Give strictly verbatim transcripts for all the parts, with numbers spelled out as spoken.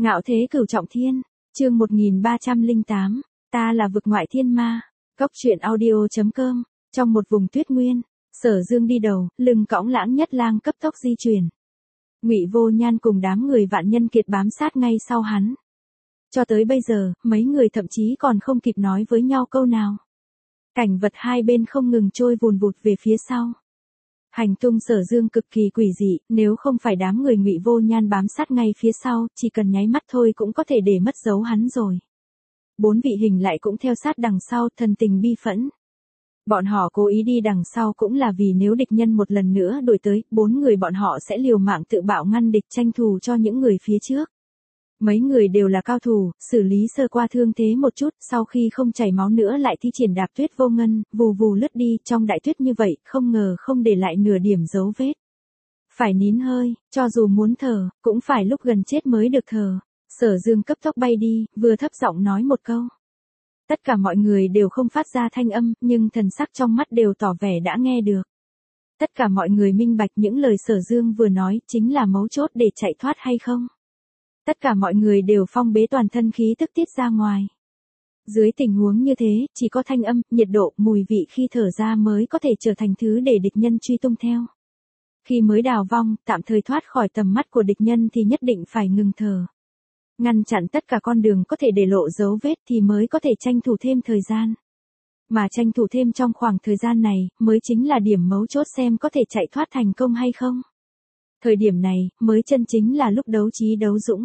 Ngạo thế cửu trọng thiên, chương một nghìn ba trăm lẻ tám, ta là vực ngoại thiên ma. Cốc truyện audio chấm com, trong một vùng tuyết nguyên, Sở Dương đi đầu, lưng cõng Lãng Nhất Lang cấp tốc di chuyển. Ngụy Vô Nhan cùng đám người Vạn Nhân Kiệt bám sát ngay sau hắn. Cho tới bây giờ, mấy người thậm chí còn không kịp nói với nhau câu nào. Cảnh vật hai bên không ngừng trôi vùn vụt về phía sau. Hành tung Sở Dương cực kỳ quỷ dị, nếu không phải đám người Ngụy Vô Nhan bám sát ngay phía sau, chỉ cần nháy mắt thôi cũng có thể để mất dấu hắn rồi. Bốn vị hình lại cũng theo sát đằng sau, thần tình bi phẫn. Bọn họ cố ý đi đằng sau cũng là vì nếu địch nhân một lần nữa đuổi tới, bốn người bọn họ sẽ liều mạng tự bạo ngăn địch, tranh thù cho những người phía trước. Mấy người đều là cao thủ, xử lý sơ qua thương thế một chút, sau khi không chảy máu nữa lại thi triển đạp tuyết vô ngân, vù vù lướt đi, trong đại tuyết như vậy, không ngờ không để lại nửa điểm dấu vết. Phải nín hơi, cho dù muốn thở, cũng phải lúc gần chết mới được thở. Sở Dương cấp tốc bay đi, vừa thấp giọng nói một câu. Tất cả mọi người đều không phát ra thanh âm, nhưng thần sắc trong mắt đều tỏ vẻ đã nghe được. Tất cả mọi người minh bạch những lời Sở Dương vừa nói chính là mấu chốt để chạy thoát hay không. Tất cả mọi người đều phong bế toàn thân khí tức tiết ra ngoài. Dưới tình huống như thế, chỉ có thanh âm, nhiệt độ, mùi vị khi thở ra mới có thể trở thành thứ để địch nhân truy tung theo. Khi mới đào vong, tạm thời thoát khỏi tầm mắt của địch nhân thì nhất định phải ngừng thở. Ngăn chặn tất cả con đường có thể để lộ dấu vết thì mới có thể tranh thủ thêm thời gian. Mà tranh thủ thêm trong khoảng thời gian này, mới chính là điểm mấu chốt xem có thể chạy thoát thành công hay không. Thời điểm này, mới chân chính là lúc đấu trí đấu dũng.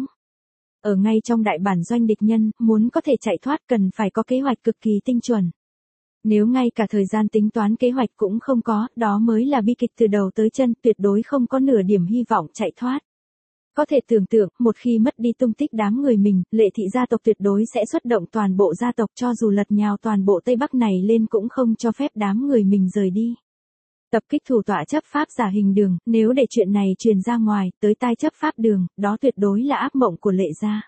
Ở ngay trong đại bản doanh địch nhân, muốn có thể chạy thoát cần phải có kế hoạch cực kỳ tinh chuẩn. Nếu ngay cả thời gian tính toán kế hoạch cũng không có, đó mới là bi kịch từ đầu tới chân, tuyệt đối không có nửa điểm hy vọng chạy thoát. Có thể tưởng tượng, một khi mất đi tung tích đám người mình, Lệ thị gia tộc tuyệt đối sẽ xuất động toàn bộ gia tộc, cho dù lật nhào toàn bộ Tây Bắc này lên cũng không cho phép đám người mình rời đi. Tập kích thủ tọa chấp pháp giả Hình Đường, nếu để chuyện này truyền ra ngoài, tới tai chấp pháp Đường, đó tuyệt đối là ác mộng của Lệ gia.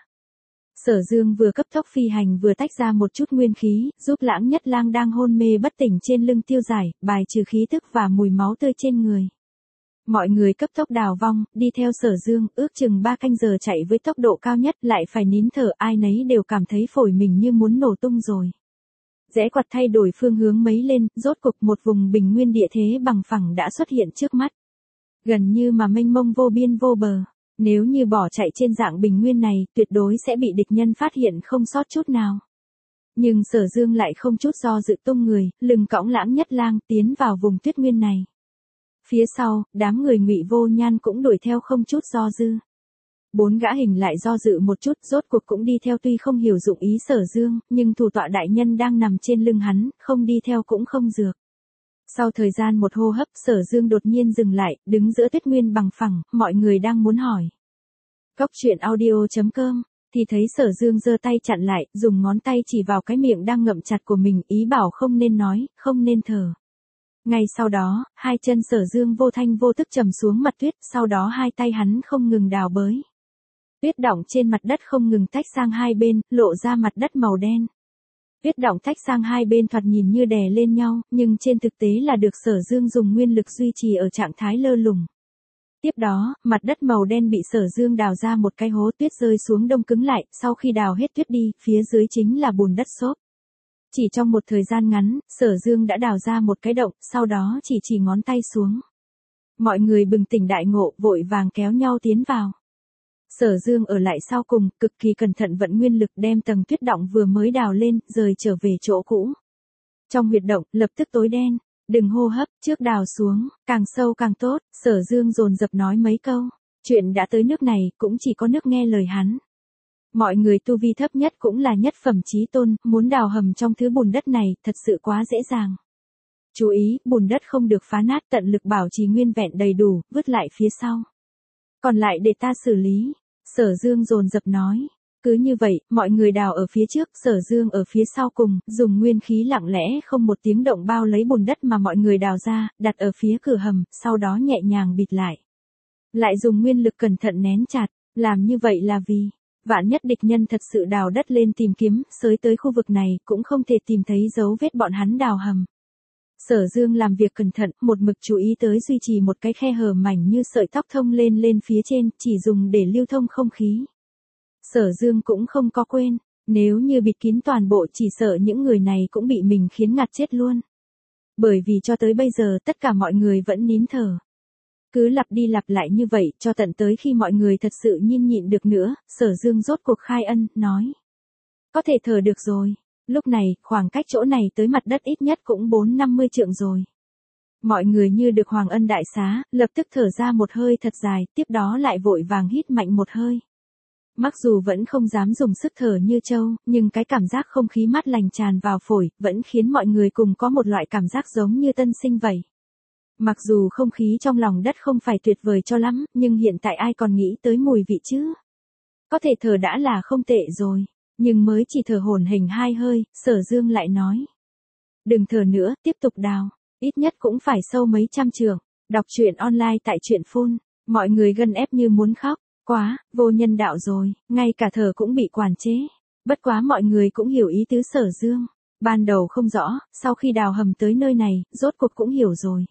Sở Dương vừa cấp tốc phi hành vừa tách ra một chút nguyên khí, giúp Lãng Nhất Lang đang hôn mê bất tỉnh trên lưng tiêu giải, bài trừ khí tức và mùi máu tươi trên người. Mọi người cấp tốc đào vong, đi theo Sở Dương, ước chừng ba canh giờ chạy với tốc độ cao nhất, lại phải nín thở, ai nấy đều cảm thấy phổi mình như muốn nổ tung rồi. Rẽ quặt thay đổi phương hướng mấy lên, rốt cục một vùng bình nguyên địa thế bằng phẳng đã xuất hiện trước mắt. Gần như mà mênh mông vô biên vô bờ, nếu như bỏ chạy trên dạng bình nguyên này, tuyệt đối sẽ bị địch nhân phát hiện không sót chút nào. Nhưng Sở Dương lại không chút do dự tung người, lưng cõng Lãng Nhất Lang tiến vào vùng tuyết nguyên này. Phía sau, đám người Ngụy Vô Nhan cũng đuổi theo không chút do dư. Bốn gã hình lại do dự một chút, rốt cuộc cũng đi theo, tuy không hiểu dụng ý Sở Dương, nhưng thủ tọa đại nhân đang nằm trên lưng hắn, không đi theo cũng không dược. Sau thời gian một hô hấp, Sở Dương đột nhiên dừng lại, đứng giữa tuyết nguyên bằng phẳng, mọi người đang muốn hỏi. Cốc truyện audio chấm com, thì thấy Sở Dương giơ tay chặn lại, dùng ngón tay chỉ vào cái miệng đang ngậm chặt của mình, ý bảo không nên nói, không nên thở. Ngay sau đó, hai chân Sở Dương vô thanh vô tức trầm xuống mặt tuyết, sau đó hai tay hắn không ngừng đào bới. Tuyết đọng trên mặt đất không ngừng tách sang hai bên, lộ ra mặt đất màu đen. Tuyết đọng tách sang hai bên thoạt nhìn như đè lên nhau, nhưng trên thực tế là được Sở Dương dùng nguyên lực duy trì ở trạng thái lơ lửng. Tiếp đó, mặt đất màu đen bị Sở Dương đào ra một cái hố, tuyết rơi xuống đông cứng lại, sau khi đào hết tuyết đi, phía dưới chính là bùn đất xốp. Chỉ trong một thời gian ngắn, Sở Dương đã đào ra một cái động, sau đó chỉ chỉ ngón tay xuống. Mọi người bừng tỉnh đại ngộ, vội vàng kéo nhau tiến vào. Sở Dương ở lại sau cùng, cực kỳ cẩn thận vận nguyên lực đem tầng tuyết động vừa mới đào lên, rời trở về chỗ cũ. Trong huyệt động, lập tức tối đen, đừng hô hấp, trước đào xuống, càng sâu càng tốt, Sở Dương dồn dập nói mấy câu. Chuyện đã tới nước này, cũng chỉ có nước nghe lời hắn. Mọi người tu vi thấp nhất cũng là nhất phẩm chí tôn, muốn đào hầm trong thứ bùn đất này, thật sự quá dễ dàng. Chú ý, bùn đất không được phá nát, tận lực bảo trì nguyên vẹn đầy đủ, vứt lại phía sau. Còn lại để ta xử lý, Sở Dương dồn dập nói. Cứ như vậy, mọi người đào ở phía trước, Sở Dương ở phía sau cùng, dùng nguyên khí lặng lẽ không một tiếng động bao lấy bùn đất mà mọi người đào ra, đặt ở phía cửa hầm, sau đó nhẹ nhàng bịt lại. Lại dùng nguyên lực cẩn thận nén chặt, làm như vậy là vì vạn nhất địch nhân thật sự đào đất lên tìm kiếm, xới tới khu vực này, cũng không thể tìm thấy dấu vết bọn hắn đào hầm. Sở Dương làm việc cẩn thận, một mực chú ý tới duy trì một cái khe hở mảnh như sợi tóc thông lên lên phía trên, chỉ dùng để lưu thông không khí. Sở Dương cũng không có quên, nếu như bịt kín toàn bộ chỉ sợ những người này cũng bị mình khiến ngạt chết luôn. Bởi vì cho tới bây giờ tất cả mọi người vẫn nín thở. Cứ lặp đi lặp lại như vậy cho tận tới khi mọi người thật sự nhịn nhịn được nữa, Sở Dương rốt cuộc khai ân, nói. Có thể thở được rồi. Lúc này, khoảng cách chỗ này tới mặt đất ít nhất cũng bốn năm mươi trượng rồi. Mọi người như được hoàng ân đại xá, lập tức thở ra một hơi thật dài, tiếp đó lại vội vàng hít mạnh một hơi. Mặc dù vẫn không dám dùng sức thở như trâu, nhưng cái cảm giác không khí mát lành tràn vào phổi, vẫn khiến mọi người cùng có một loại cảm giác giống như tân sinh vậy. Mặc dù không khí trong lòng đất không phải tuyệt vời cho lắm, nhưng hiện tại ai còn nghĩ tới mùi vị chứ? Có thể thở đã là không tệ rồi, nhưng mới chỉ thở hổn hển hai hơi, Sở Dương lại nói. Đừng thở nữa, tiếp tục đào, ít nhất cũng phải sâu mấy trăm trượng. Đọc truyện online tại truyện phun, mọi người gân ép như muốn khóc, quá, vô nhân đạo rồi, ngay cả thở cũng bị quản chế. Bất quá mọi người cũng hiểu ý tứ Sở Dương. Ban đầu không rõ, sau khi đào hầm tới nơi này, rốt cuộc cũng hiểu rồi.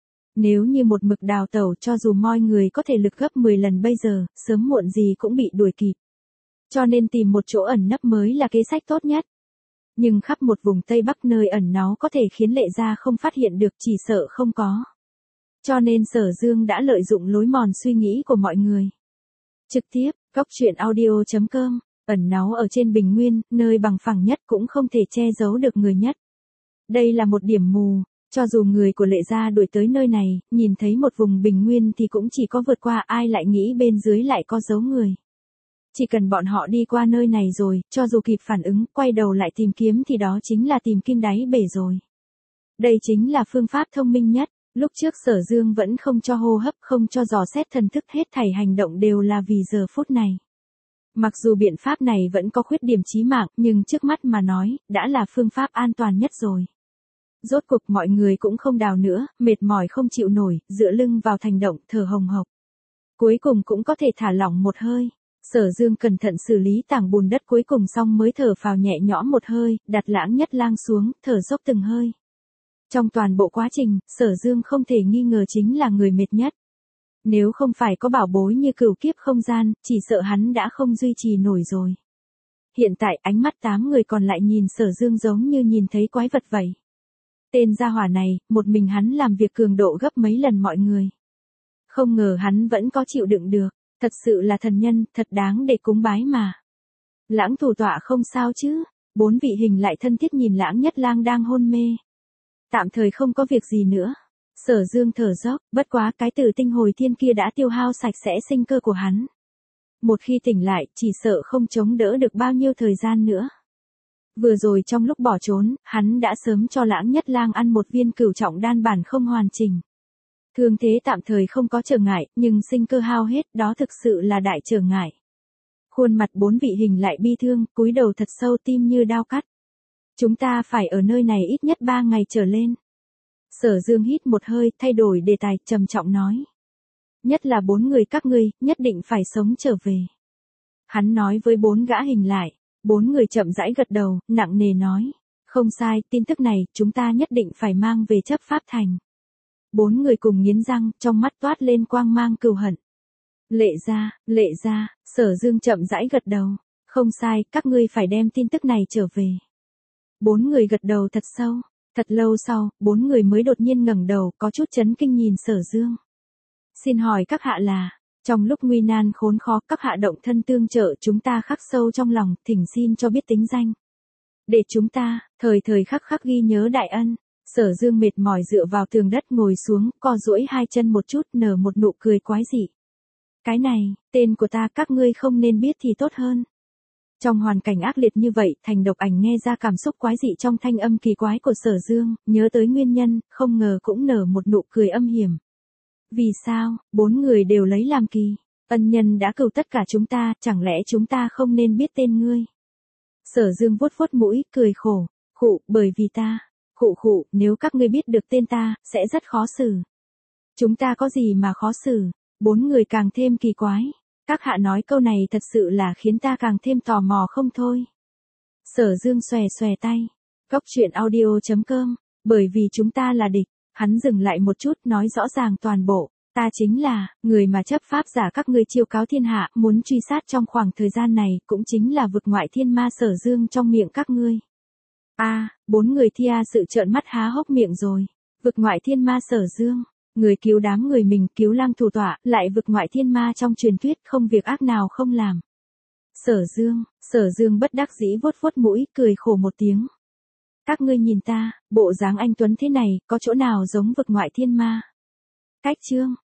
Nếu như một mực đào tẩu cho dù mọi người có thể lực gấp mười lần bây giờ, sớm muộn gì cũng bị đuổi kịp. Cho nên tìm một chỗ ẩn nấp mới là kế sách tốt nhất. Nhưng khắp một vùng Tây Bắc nơi ẩn náu có thể khiến Lệ Gia không phát hiện được chỉ sợ không có. Cho nên Sở Dương đã lợi dụng lối mòn suy nghĩ của mọi người. Trực tiếp, góc truyện audio chấm com, ẩn náu ở trên bình nguyên, nơi bằng phẳng nhất cũng không thể che giấu được người nhất. Đây là một điểm mù. Cho dù người của Lệ Gia đuổi tới nơi này, nhìn thấy một vùng bình nguyên thì cũng chỉ có vượt qua, ai lại nghĩ bên dưới lại có dấu người. Chỉ cần bọn họ đi qua nơi này rồi, cho dù kịp phản ứng, quay đầu lại tìm kiếm thì đó chính là tìm kim đáy bể rồi. Đây chính là phương pháp thông minh nhất. Lúc trước Sở Dương vẫn không cho hô hấp, không cho dò xét thần thức, hết thảy hành động đều là vì giờ phút này. Mặc dù biện pháp này vẫn có khuyết điểm chí mạng, nhưng trước mắt mà nói, đã là phương pháp an toàn nhất rồi. Rốt cuộc mọi người cũng không đào nữa, mệt mỏi không chịu nổi, dựa lưng vào thành động, thở hồng hộc. Cuối cùng cũng có thể thả lỏng một hơi. Sở Dương cẩn thận xử lý tảng bùn đất cuối cùng xong mới thở phào nhẹ nhõm một hơi, đặt Lãng Nhất Lang xuống, thở dốc từng hơi. Trong toàn bộ quá trình, Sở Dương không thể nghi ngờ chính là người mệt nhất. Nếu không phải có bảo bối như cửu kiếp không gian, chỉ sợ hắn đã không duy trì nổi rồi. Hiện tại ánh mắt tám người còn lại nhìn Sở Dương giống như nhìn thấy quái vật vậy. Tên gia hỏa này, một mình hắn làm việc cường độ gấp mấy lần mọi người. Không ngờ hắn vẫn có chịu đựng được, thật sự là thần nhân, thật đáng để cúng bái mà. Lãng thủ tọa không sao chứ? Bốn vị hình lại thân thiết nhìn Lãng Nhất Lang đang hôn mê. Tạm thời không có việc gì nữa. Sở Dương thở dốc, bất quá cái tử tinh hồi thiên kia đã tiêu hao sạch sẽ sinh cơ của hắn. Một khi tỉnh lại, chỉ sợ không chống đỡ được bao nhiêu thời gian nữa. Vừa rồi trong lúc bỏ trốn, hắn đã sớm cho Lãng Nhất Lang ăn một viên cửu trọng đan bản không hoàn chỉnh. Thương thế tạm thời không có trở ngại, nhưng sinh cơ hao hết, đó thực sự là đại trở ngại. Khuôn mặt bốn vị hình lại bi thương, cúi đầu thật sâu, tim như đao cắt. Chúng ta phải ở nơi này ít nhất ba ngày trở lên. Sở Dương hít một hơi, thay đổi đề tài, trầm trọng nói. Nhất là bốn người các ngươi, nhất định phải sống trở về. Hắn nói với bốn gã hình lại. Bốn người chậm rãi gật đầu, nặng nề nói. Không sai, tin tức này, chúng ta nhất định phải mang về chấp pháp thành. Bốn người cùng nghiến răng, trong mắt toát lên quang mang cừu hận. Lệ Gia, Lệ Gia, Sở Dương chậm rãi gật đầu. Không sai, các ngươi phải đem tin tức này trở về. Bốn người gật đầu thật sâu. Thật lâu sau, bốn người mới đột nhiên ngẩng đầu, có chút chấn kinh nhìn Sở Dương. Xin hỏi các hạ là, trong lúc nguy nan khốn khó, các hạ động thân tương trợ chúng ta khắc sâu trong lòng, thỉnh xin cho biết tính danh. Để chúng ta, thời thời khắc khắc ghi nhớ đại ân. Sở Dương mệt mỏi dựa vào tường đất ngồi xuống, co duỗi hai chân một chút, nở một nụ cười quái dị. Cái này, tên của ta các ngươi không nên biết thì tốt hơn. Trong hoàn cảnh ác liệt như vậy, Thành Độc Ảnh nghe ra cảm xúc quái dị trong thanh âm kỳ quái của Sở Dương, nhớ tới nguyên nhân, không ngờ cũng nở một nụ cười âm hiểm. Vì sao, bốn người đều lấy làm kỳ, ân nhân đã cứu tất cả chúng ta, chẳng lẽ chúng ta không nên biết tên ngươi? Sở Dương vuốt vuốt mũi, cười khổ, khụ, bởi vì ta, khụ khụ, nếu các ngươi biết được tên ta, sẽ rất khó xử. Chúng ta có gì mà khó xử? Bốn người càng thêm kỳ quái. Các hạ nói câu này thật sự là khiến ta càng thêm tò mò không thôi. Sở Dương xòe xòe tay. Góc truyện audio chấm com, bởi vì chúng ta là địch. Hắn dừng lại một chút, nói rõ ràng toàn bộ. Ta chính là, người mà chấp pháp giả các ngươi chiêu cáo thiên hạ, muốn truy sát trong khoảng thời gian này, cũng chính là vực ngoại thiên ma Sở Dương trong miệng các ngươi. A, bốn người Thia sự trợn mắt há hốc miệng rồi. Vực ngoại thiên ma Sở Dương, người cứu đám người mình, cứu Lăng thủ tọa, lại vực ngoại thiên ma trong truyền thuyết không việc ác nào không làm. Sở Dương, Sở Dương bất đắc dĩ vuốt vuốt mũi, cười khổ một tiếng. Các ngươi nhìn ta, bộ dáng anh tuấn thế này, có chỗ nào giống vực ngoại thiên ma? Cách chương